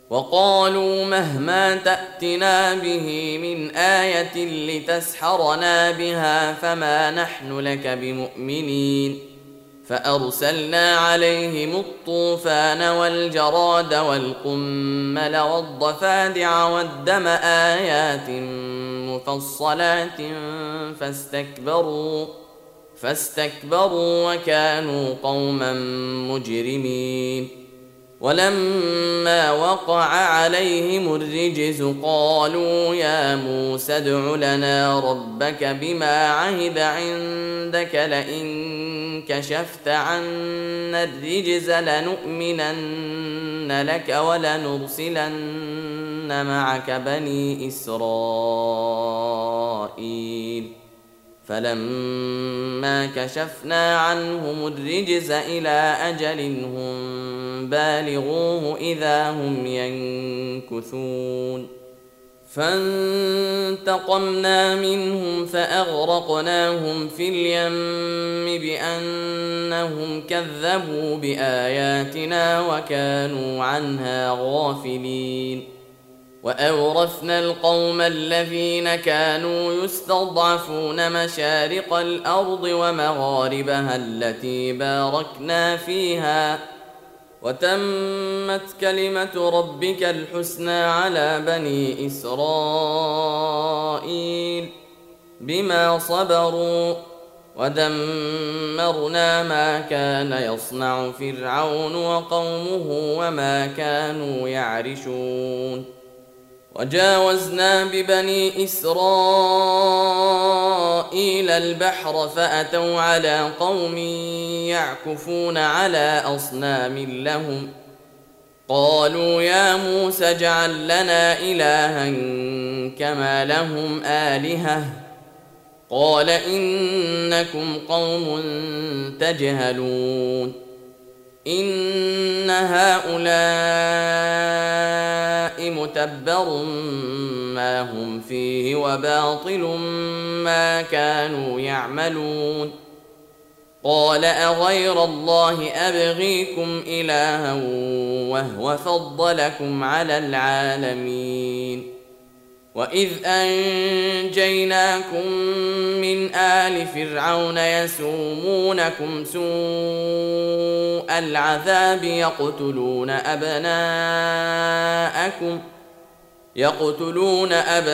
وقالوا مهما تأتنا به من آية لتسحرنا بها فما نحن لك بمؤمنين. فأرسلنا عليهم الطوفان والجراد والقمل والضفادع والدم آيات مفصلات فاستكبروا وكانوا قوما مجرمين. ولما وقع عليهم الرجز قالوا يا موسى ادع لنا ربك بما عهد عندك لئن كشفت عنا الرجز لنؤمنن لك ولنرسلن معك بني إسرائيل. فلما كشفنا عنهم الرجز إلى أجل هم بالغوه إذا هم ينكثون. فانتقمنا منهم فأغرقناهم في اليم بأنهم كذبوا بآياتنا وكانوا عنها غافلين. وأورثنا القوم الذين كانوا يستضعفون مشارق الأرض ومغاربها التي باركنا فيها وتمت كلمة ربك الحسنى على بني إسرائيل بما صبروا ودمرنا ما كان يصنع فرعون وقومه وما كانوا يعرشون. وجاوزنا ببني إسرائيل البحر فأتوا على قوم يعكفون على أصنام لهم قالوا يا موسى اجعل لنا إلها كما لهم آلهة قال إنكم قوم تجهلون. إن هؤلاء متبر ما هم فيه وباطل ما كانوا يعملون. قال أغير الله أبغيكم إلها وهو فضلكم على العالمين. وإذ أنجيناكم من آل فرعون يسومونكم سوء العذاب يقتلون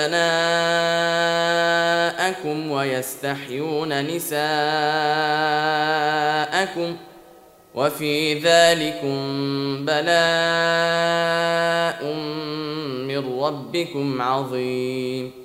أبناءكم ويستحيون نساءكم وفي ذلكم بلاء من ربكم عظيم.